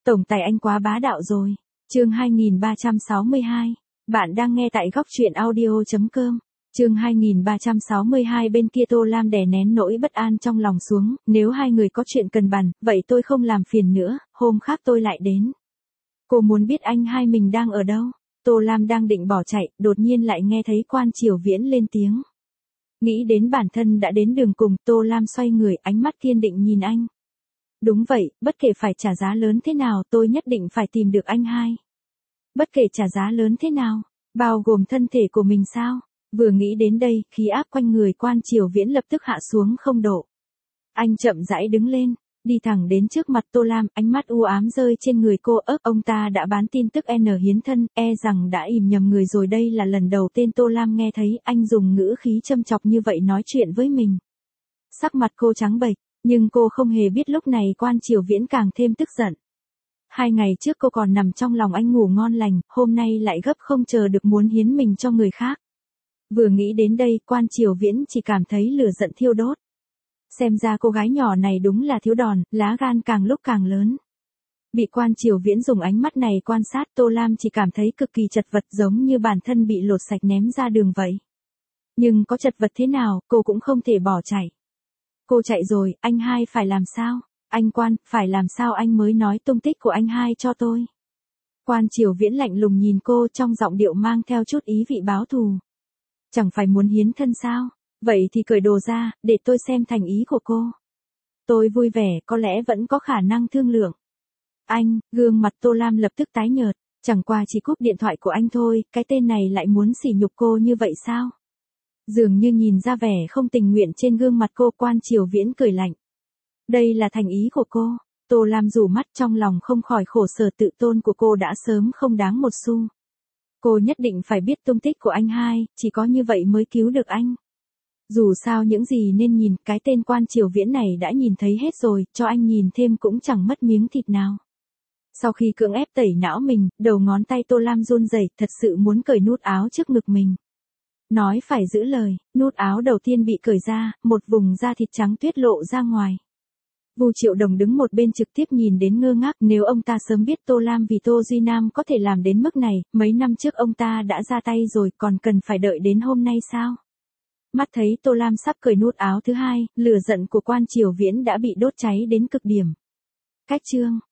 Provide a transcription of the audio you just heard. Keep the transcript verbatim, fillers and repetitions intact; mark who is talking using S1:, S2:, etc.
S1: Tổng tài anh quá bá đạo rồi. Chương hai nghìn ba trăm sáu mươi hai. Bạn đang nghe tại góc truyện audio chấm com. Chương hai nghìn ba trăm sáu mươi hai. Bên kia Tô Lam đè nén nỗi bất an trong lòng xuống, nếu hai người có chuyện cần bàn, vậy tôi không làm phiền nữa, hôm khác tôi lại đến. Cô muốn biết anh hai mình đang ở đâu? Tô Lam đang định bỏ chạy, đột nhiên lại nghe thấy Quan Triều Viễn lên tiếng. Nghĩ đến bản thân đã đến đường cùng, Tô Lam xoay người, ánh mắt kiên định nhìn anh. Đúng vậy, bất kể phải trả giá lớn thế nào, tôi nhất định phải tìm được anh hai. Bất kể trả giá lớn thế nào, bao gồm thân thể của mình sao? Vừa nghĩ đến đây, khí áp quanh người Quan Triều Viễn lập tức hạ xuống không độ. Anh chậm rãi đứng lên, đi thẳng đến trước mặt Tô Lam, ánh mắt u ám rơi trên người cô. Ấp, ông ta đã bán tin tức N hiến thân, e rằng đã ìm nhầm người rồi. Đây là lần đầu tên Tô Lam nghe thấy anh dùng ngữ khí châm chọc như vậy nói chuyện với mình. Sắc mặt cô trắng bệch, nhưng cô không hề biết lúc này Quan Triều Viễn càng thêm tức giận. Hai ngày trước cô còn nằm trong lòng anh ngủ ngon lành, hôm nay lại gấp không chờ được muốn hiến mình cho người khác. Vừa nghĩ đến đây, Quan Triều Viễn chỉ cảm thấy lửa giận thiêu đốt. Xem ra cô gái nhỏ này đúng là thiếu đòn, lá gan càng lúc càng lớn. Bị Quan Triều Viễn dùng ánh mắt này quan sát, Tô Lam chỉ cảm thấy cực kỳ chật vật, giống như bản thân bị lột sạch ném ra đường vậy. Nhưng có chật vật thế nào, cô cũng không thể bỏ chạy. Cô chạy rồi, anh hai phải làm sao? Anh Quan, phải làm sao anh mới nói tung tích của anh hai cho tôi? Quan Triều Viễn lạnh lùng nhìn cô, trong giọng điệu mang theo chút ý vị báo thù. Chẳng phải muốn hiến thân sao? Vậy thì cởi đồ ra, để tôi xem thành ý của cô. Tôi vui vẻ, có lẽ vẫn có khả năng thương lượng. Anh, gương mặt Tô Lam lập tức tái nhợt, chẳng qua chỉ cúp điện thoại của anh thôi, cái tên này lại muốn sỉ nhục cô như vậy sao? Dường như nhìn ra vẻ không tình nguyện trên gương mặt cô. Quan Triều Viễn cười lạnh. Đây là thành ý của cô. Tô Lam rủ mắt, trong lòng không khỏi khổ sở, tự tôn của cô đã sớm không đáng một xu. Cô nhất định phải biết tung tích của anh hai, chỉ có như vậy mới cứu được anh. Dù sao những gì nên nhìn, cái tên Quan Triều Viễn này đã nhìn thấy hết rồi, cho anh nhìn thêm cũng chẳng mất miếng thịt nào. Sau khi cưỡng ép tẩy não mình, đầu ngón tay Tô Lam run rẩy, thật sự muốn cởi nút áo trước ngực mình. Nói phải giữ lời, nút áo đầu tiên bị cởi ra, một vùng da thịt trắng tuyết lộ ra ngoài. Vu Triệu Đồng đứng một bên trực tiếp nhìn đến ngơ ngác, nếu ông ta sớm biết Tô Lam vì Tô Duy Nam có thể làm đến mức này, mấy năm trước ông ta đã ra tay rồi, còn cần phải đợi đến hôm nay sao? Mắt thấy Tô Lam sắp cởi nút áo thứ hai, lửa giận của Quan Triều Viễn đã bị đốt cháy đến cực điểm. Cách chương